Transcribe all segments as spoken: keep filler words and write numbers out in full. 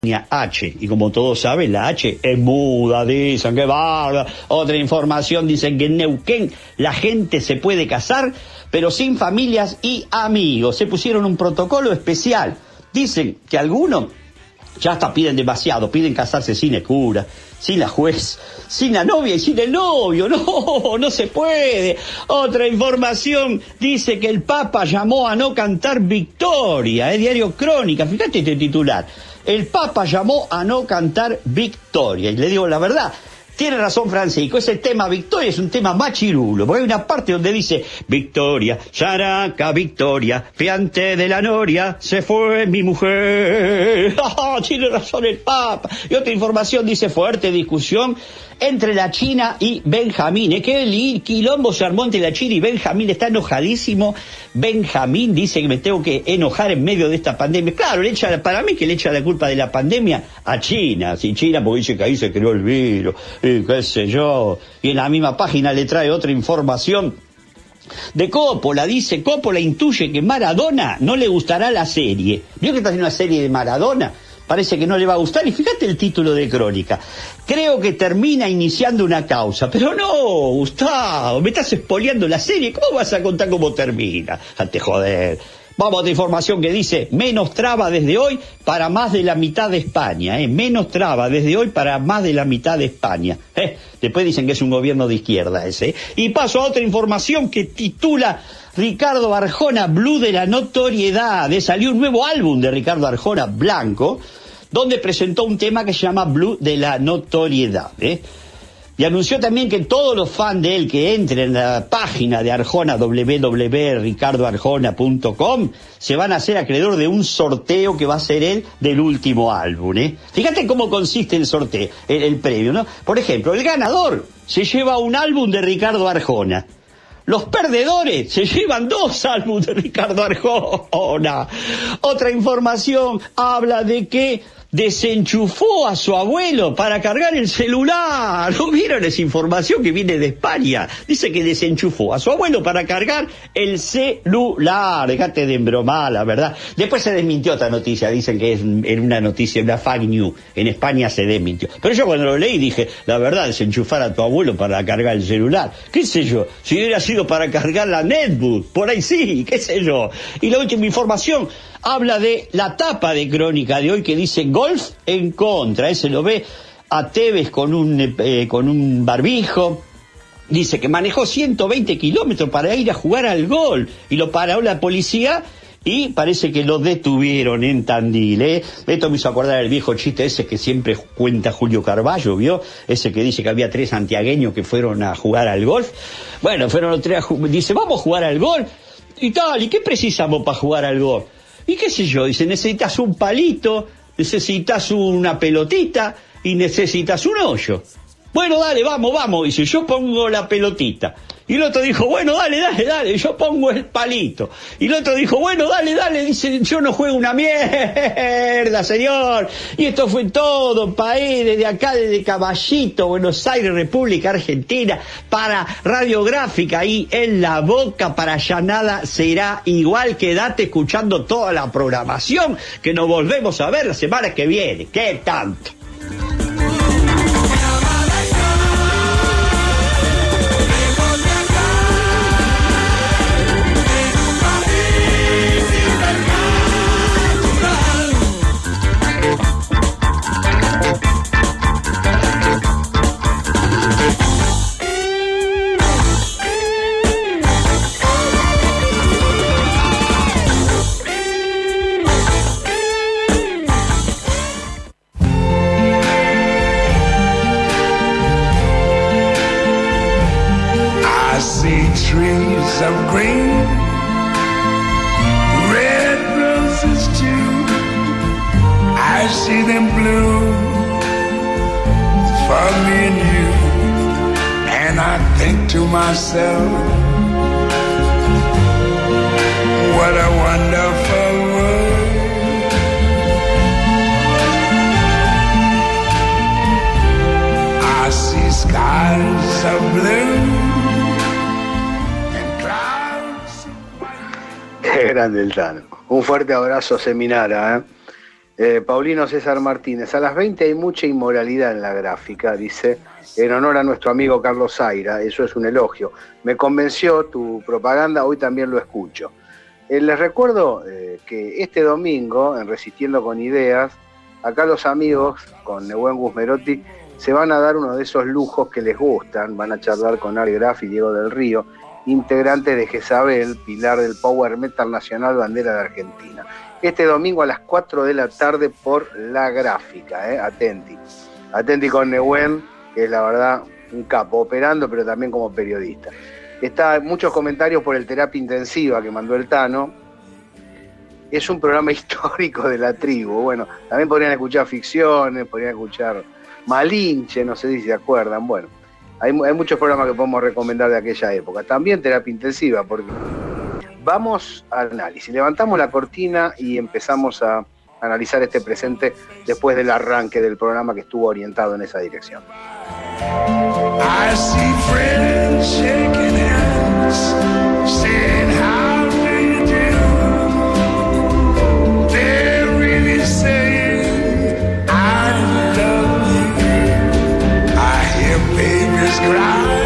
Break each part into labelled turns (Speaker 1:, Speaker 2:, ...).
Speaker 1: H, y como todos saben, la H es muda, dicen que bárbaro. Otra información, dicen que en Neuquén la gente se puede casar, pero sin familias y amigos. Se pusieron un protocolo especial. Dicen que algunos ya hasta piden demasiado, piden casarse sin el cura, sin la juez, sin la novia y sin el novio. No, no se puede. Otra información dice que el Papa llamó a no cantar Victoria, es diario Crónica, fíjate este titular. El Papa llamó a no cantar Victoria, y le digo la verdad, tiene razón Francisco, ese tema Victoria es un tema machirulo, porque hay una parte donde dice Victoria, Yaraca, Victoria, fiante de la noria, se fue mi mujer. Oh, tiene razón el Papa. Y otra información dice fuerte discusión entre la China y Benjamín. Es que el quilombo se armó entre la China y Benjamín, está enojadísimo. Benjamín dice que me tengo que enojar en medio de esta pandemia. Claro, le echa, para mí que le echa la culpa de la pandemia a China. Sí, China, porque dice que ahí se creó el virus, y qué sé yo. Y en la misma página le trae otra información de Coppola. Dice, Coppola intuye que Maradona no le gustará la serie. ¿Vio que está haciendo una serie de Maradona? Parece que no le va a gustar, y fíjate el título de Crónica. Creo que termina iniciando una causa. Pero no, Gustavo, me estás espoleando la serie. ¿Cómo vas a contar cómo termina? Ante joder. Vamos a otra información que dice, menos traba desde hoy para más de la mitad de España. ¿eh? Menos traba desde hoy para más de la mitad de España. ¿eh? Después dicen que es un gobierno de izquierda ese. ¿eh? Y paso a otra información que titula Ricardo Arjona, Blue de la notoriedad. ¿eh? Salió un nuevo álbum de Ricardo Arjona, Blanco, donde presentó un tema que se llama Blue de la notoriedad. ¿eh? Y anunció también que todos los fans de él que entren en la página de Arjona, doble u doble u doble u punto ricardo arjona punto com, se van a hacer acreedor de un sorteo que va a ser él del último álbum. ¿eh? Fíjate cómo consiste el sorteo, el, el premio, ¿no? Por ejemplo, el ganador se lleva un álbum de Ricardo Arjona. Los perdedores se llevan dos álbumes de Ricardo Arjona. Otra información habla de que desenchufó a su abuelo para cargar el celular. ¿No vieron esa información que viene de España? Dice que desenchufó a su abuelo para cargar el celular. Dejate de embromar, la verdad. Después se desmintió otra noticia. Dicen que es en una noticia, una fake news. En España se desmintió. Pero yo cuando lo leí dije, la verdad, desenchufar a tu abuelo para cargar el celular. ¿Qué sé yo? Si hubiera sido para cargar la netbook, por ahí sí, qué sé yo. Y la última información habla de la tapa de Crónica de hoy que dice golf en contra. Ese lo ve a Tevez con un, eh, con un barbijo. Dice que manejó ciento veinte kilómetros para ir a jugar al golf y lo paró la policía y parece que lo detuvieron en Tandil. ¿eh? Esto me hizo acordar el viejo chiste ese que siempre cuenta Julio Carballo, ¿vio? Ese que dice que había tres santiagueños que fueron a jugar al golf. Bueno, fueron los tres a jugar. Dice, vamos a jugar al golf y tal. ¿Y qué precisamos para jugar al golf? Y qué sé yo, dice, necesitas un palito, necesitas una pelotita y necesitas un hoyo. Bueno, dale, vamos, vamos, dice, yo pongo la pelotita. Y el otro dijo, bueno, dale, dale, dale, yo pongo el palito. Y el otro dijo, bueno, dale, dale, dice, yo no juego una mierda, señor. Y esto fue todo, país, desde acá, desde Caballito, Buenos Aires, República Argentina, para Radiográfica y En la Boca, para allá nada será igual. Quédate escuchando toda la programación, que nos volvemos a ver la semana que viene. ¿Qué tanto?
Speaker 2: Of green, red roses too. I see them bloom for me and you, and I think to myself, what a wonderful world. I see skies of blue.
Speaker 3: Qué grande el Tano. Un fuerte abrazo, Seminara, ¿eh? Eh, Paulino César Martínez, a las veinte hay mucha inmoralidad en la gráfica, dice, en honor a nuestro amigo Carlos Zaira, eso es un elogio. Me convenció tu propaganda, hoy también lo escucho. Eh, les recuerdo eh, que este domingo, en Resistiendo con Ideas, acá los amigos, con Nehuen Guzmerotti, se van a dar uno de esos lujos que les gustan, van a charlar con Ari Graf y Diego del Río, integrantes de Jezabel, pilar del Power Metal Nacional, bandera de Argentina. Este domingo a las cuatro de la tarde por La Gráfica, eh, atenti. Atenti con Nehuen, que es la verdad un capo, operando, pero también como periodista. Está muchos comentarios por el Terapia Intensiva que mandó el Tano. Es un programa histórico de la tribu. Bueno, también podrían escuchar ficciones, podrían escuchar Malinche, no sé si se acuerdan. Bueno, hay, hay muchos programas que podemos recomendar de aquella época. También Terapia Intensiva, porque vamos al análisis. Levantamos la cortina y empezamos a analizar este presente después del arranque del programa que estuvo orientado en esa dirección.
Speaker 2: I see friends shaking hands, saying how do you do? They're really saying I love you. I hear babies cry.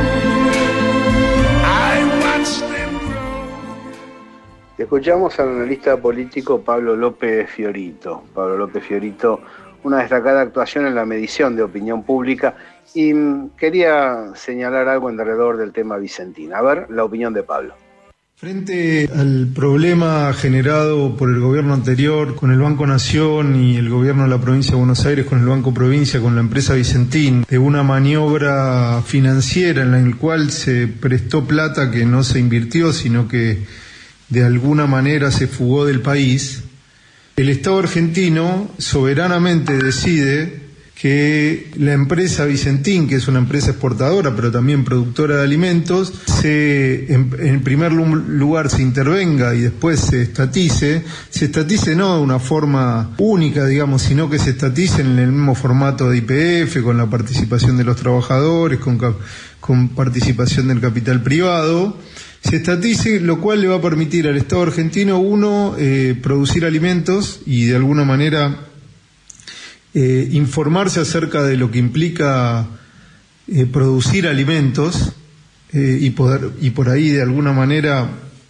Speaker 2: I watch them grow.
Speaker 3: Escuchamos al analista político Pablo López Fiorito. Pablo López Fiorito, una destacada actuación en la medición de opinión pública, y quería señalar algo alrededor del tema Vicentín. A ver, la opinión de Pablo.
Speaker 4: Frente al problema generado por el gobierno anterior con el Banco Nación y el gobierno de la provincia de Buenos Aires con el Banco Provincia, con la empresa Vicentín, de una maniobra financiera en la cual se prestó plata que no se invirtió, sino que de alguna manera se fugó del país, el Estado argentino soberanamente decide que la empresa Vicentín, que es una empresa exportadora pero también productora de alimentos, se, en, en primer lugar se intervenga y después se estatice, se estatice no de una forma única, digamos, sino que se estatice en el mismo formato de Y P F, con la participación de los trabajadores, con, con participación del capital privado. Se estatice, lo cual le va a permitir al Estado argentino, uno, eh, producir alimentos y de alguna manera eh, informarse acerca de lo que implica eh, producir alimentos eh, y poder y por ahí de alguna manera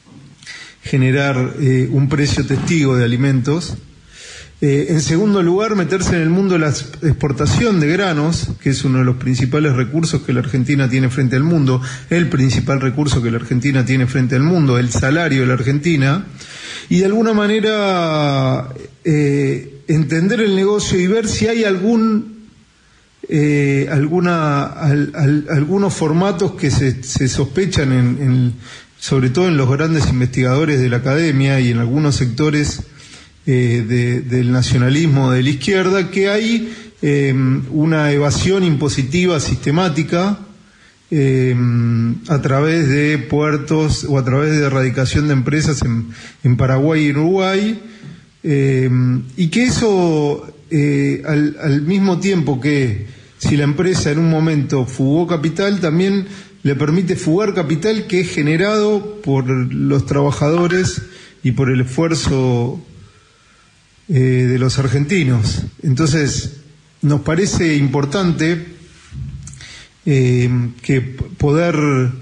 Speaker 4: generar eh, un precio testigo de alimentos. Eh, en segundo lugar, meterse en el mundo de la exportación de granos, que es uno de los principales recursos que la Argentina tiene frente al mundo, el principal recurso que la Argentina tiene frente al mundo, el salario de la Argentina, y de alguna manera eh, entender el negocio y ver si hay algún eh, alguna al, al, algunos formatos que se, se sospechan en, en, sobre todo en los grandes investigadores de la academia y en algunos sectores Eh, de, del nacionalismo de la izquierda, que hay eh, una evasión impositiva sistemática eh, a través de puertos o a través de erradicación de empresas en, en Paraguay y en Uruguay, eh, y que eso eh, al, al mismo tiempo que si la empresa en un momento fugó capital, también le permite fugar capital que es generado por los trabajadores y por el esfuerzo Eh, de los argentinos. Entonces, nos parece importante eh, que poder,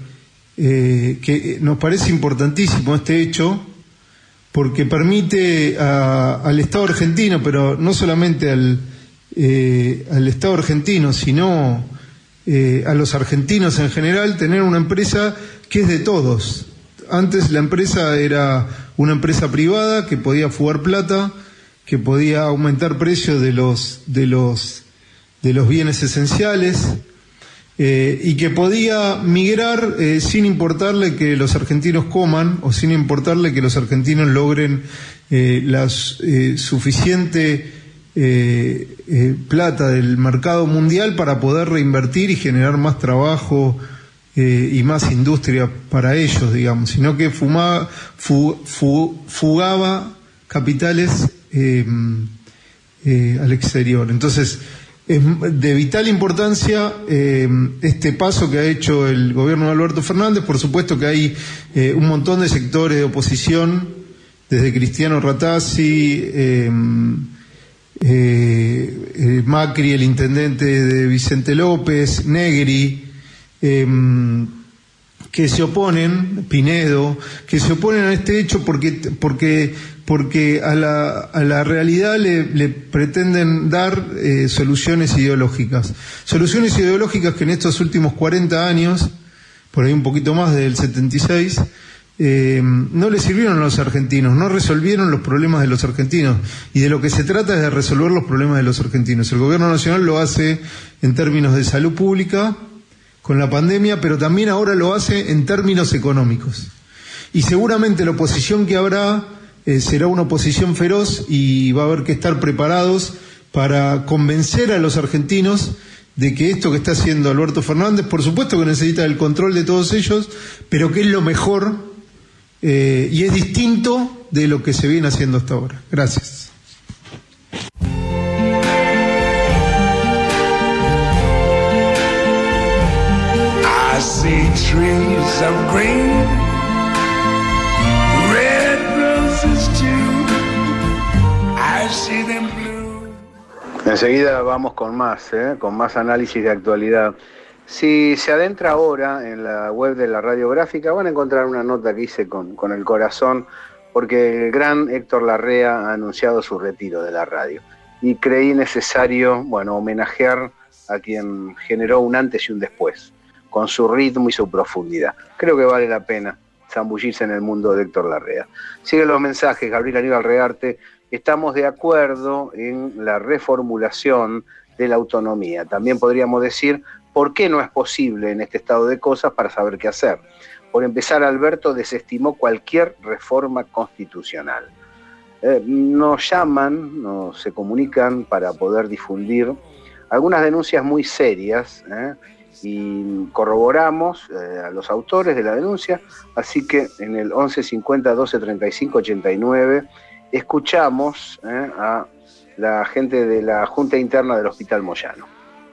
Speaker 4: eh, que nos parece importantísimo este hecho, porque permite a, al Estado argentino, pero no solamente al, eh, al Estado argentino, sino eh, a los argentinos en general, tener una empresa que es de todos. Antes la empresa era una empresa privada que podía fugar plata, que podía aumentar precios de los de los de los bienes esenciales eh, y que podía migrar eh, sin importarle que los argentinos coman o sin importarle que los argentinos logren eh, la eh, suficiente eh, eh, plata del mercado mundial para poder reinvertir y generar más trabajo eh, y más industria para ellos, digamos, sino que fumaba, fu, fu, fugaba capitales Eh, eh, al exterior. Entonces, es de vital importancia eh, este paso que ha hecho el gobierno de Alberto Fernández. Por supuesto que hay eh, un montón de sectores de oposición, desde Cristiano Ratazzi, eh, eh, eh, Macri, el intendente de Vicente López, Negri, eh, que se oponen, Pinedo, que se oponen a este hecho porque, porque, porque a la, a la realidad le, le pretenden dar eh, soluciones ideológicas. Soluciones ideológicas que en estos últimos cuarenta años, por ahí un poquito más del setenta y seis, eh, no le sirvieron a los argentinos, no resolvieron los problemas de los argentinos. Y de lo que se trata es de resolver los problemas de los argentinos. El gobierno nacional lo hace en términos de salud pública, con la pandemia, pero también ahora lo hace en términos económicos. Y seguramente la oposición que habrá eh, será una oposición feroz y va a haber que estar preparados para convencer a los argentinos de que esto que está haciendo Alberto Fernández, por supuesto que necesita el control de todos ellos, pero que es lo mejor eh, y es distinto de lo que se viene haciendo hasta ahora. Gracias.
Speaker 2: I see trees of green, red roses too. I see them blue.
Speaker 3: Enseguida vamos con más, ¿eh? con más análisis de actualidad. Si se adentra ahora en la web de la Radiográfica, van a encontrar una nota que hice con, con el corazón, porque el gran Héctor Larrea ha anunciado su retiro de la radio. Y creí necesario, bueno, homenajear a quien generó un antes y un después, con su ritmo y su profundidad. Creo que vale la pena zambullirse en el mundo de Héctor Larrea. Siguen los mensajes, Gabriel Aníbal Rearte. Estamos de acuerdo en la reformulación de la autonomía. También podríamos decir por qué no es posible en este estado de cosas para saber qué hacer. Por empezar, Alberto desestimó cualquier reforma constitucional. Eh, nos llaman, nos se comunican para poder difundir algunas denuncias muy serias, ¿eh? y corroboramos eh, a los autores de la denuncia, así que en el once cincuenta doce treinta y cinco ochenta y nueve escuchamos eh, a la gente de la Junta Interna del Hospital Moyano.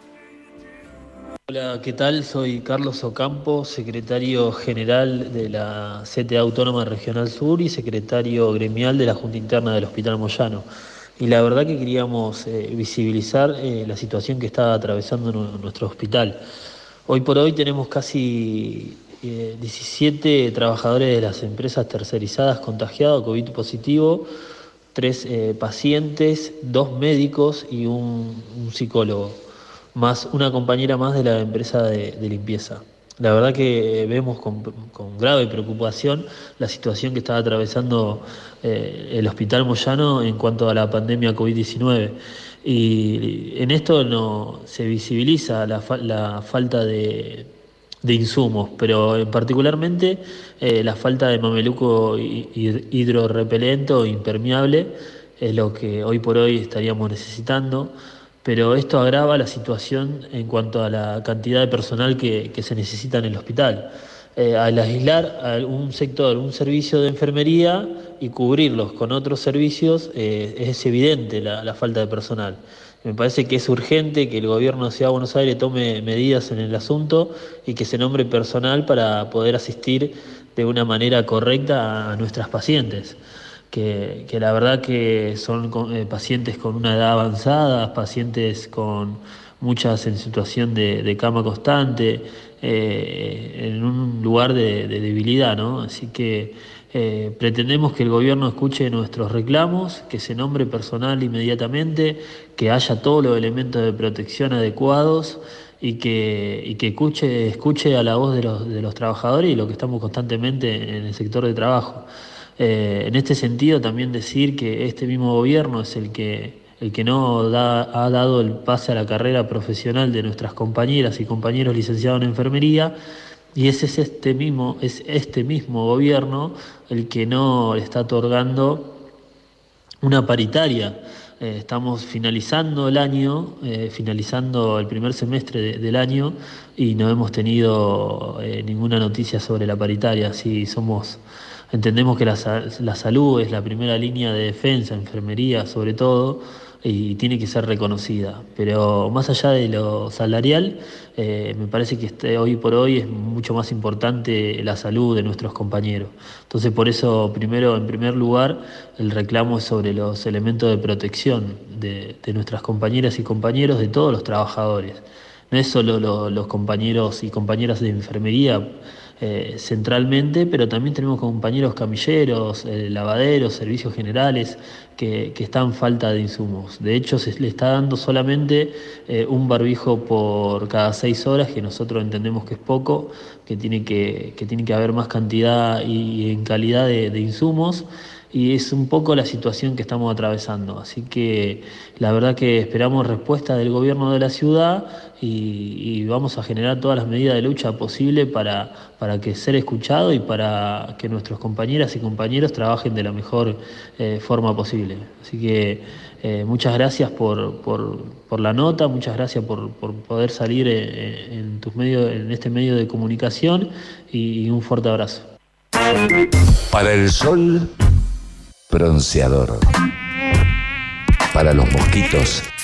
Speaker 5: Hola, ¿qué tal? Soy Carlos Ocampo, secretario general de la C T A Autónoma Regional Sur y secretario gremial de la Junta Interna del Hospital Moyano. Y la verdad que queríamos eh, visibilizar eh, la situación que está atravesando nuestro hospital. Hoy por hoy tenemos casi eh, diecisiete trabajadores de las empresas tercerizadas contagiados, COVID positivo, tres eh, pacientes, dos médicos y un, un psicólogo, más una compañera más de la empresa de, de limpieza. La verdad que vemos con, con grave preocupación la situación que está atravesando eh, el Hospital Moyano en cuanto a la pandemia COVID diecinueve. Y en esto no se visibiliza la, fa la falta de, de insumos, pero en particularmente eh, la falta de mameluco hidrorrepelente o impermeable es lo que hoy por hoy estaríamos necesitando. Pero esto agrava la situación en cuanto a la cantidad de personal que, que se necesita en el hospital. Eh, al aislar a un sector, un servicio de enfermería y cubrirlos con otros servicios, eh, es evidente la, la falta de personal. Me parece que es urgente que el gobierno de Ciudad de Buenos Aires tome medidas en el asunto y que se nombre personal para poder asistir de una manera correcta a nuestras pacientes. Que, que la verdad que son eh, pacientes con una edad avanzada, pacientes con muchas en situación de, de cama constante, eh, en un lugar de, de debilidad, ¿no? Así que eh, pretendemos que el gobierno escuche nuestros reclamos, que se nombre personal inmediatamente, que haya todos los elementos de protección adecuados y que, y que escuche, escuche a la voz de los, de los trabajadores y lo que estamos constantemente en el sector de trabajo. Eh, en este sentido también decir que este mismo gobierno es el que, el que no da, ha dado el pase a la carrera profesional de nuestras compañeras y compañeros licenciados en enfermería, y ese es este mismo, es este mismo gobierno el que no le está otorgando una paritaria. Eh, estamos finalizando el año, eh, finalizando el primer semestre de, del año y no hemos tenido eh, ninguna noticia sobre la paritaria. Sí, somos... Entendemos que la, la salud es la primera línea de defensa, enfermería sobre todo, y tiene que ser reconocida. Pero más allá de lo salarial, eh, me parece que este, hoy por hoy es mucho más importante la salud de nuestros compañeros. Entonces, por eso, primero, en primer lugar, el reclamo es sobre los elementos de protección de, de nuestras compañeras y compañeros, de todos los trabajadores. No es solo lo, los compañeros y compañeras de enfermería eh, centralmente, pero también tenemos compañeros camilleros, eh, lavaderos, servicios generales, que, que están falta de insumos. De hecho, se le está dando solamente eh, un barbijo por cada seis horas, que nosotros entendemos que es poco, que tiene que, que, tiene que haber más cantidad y, y en calidad de, de insumos. Y es un poco la situación que estamos atravesando. Así que la verdad que esperamos respuesta del gobierno de la ciudad y, y vamos a generar todas las medidas de lucha posible para, para que ser escuchado y para que nuestros compañeras y compañeros trabajen de la mejor eh, forma posible. Así que eh, muchas gracias por, por, por la nota, muchas gracias por, por poder salir en, en, tus medios, en este medio de comunicación y, y un fuerte abrazo.
Speaker 6: Para el sol, bronceador. Para los mosquitos,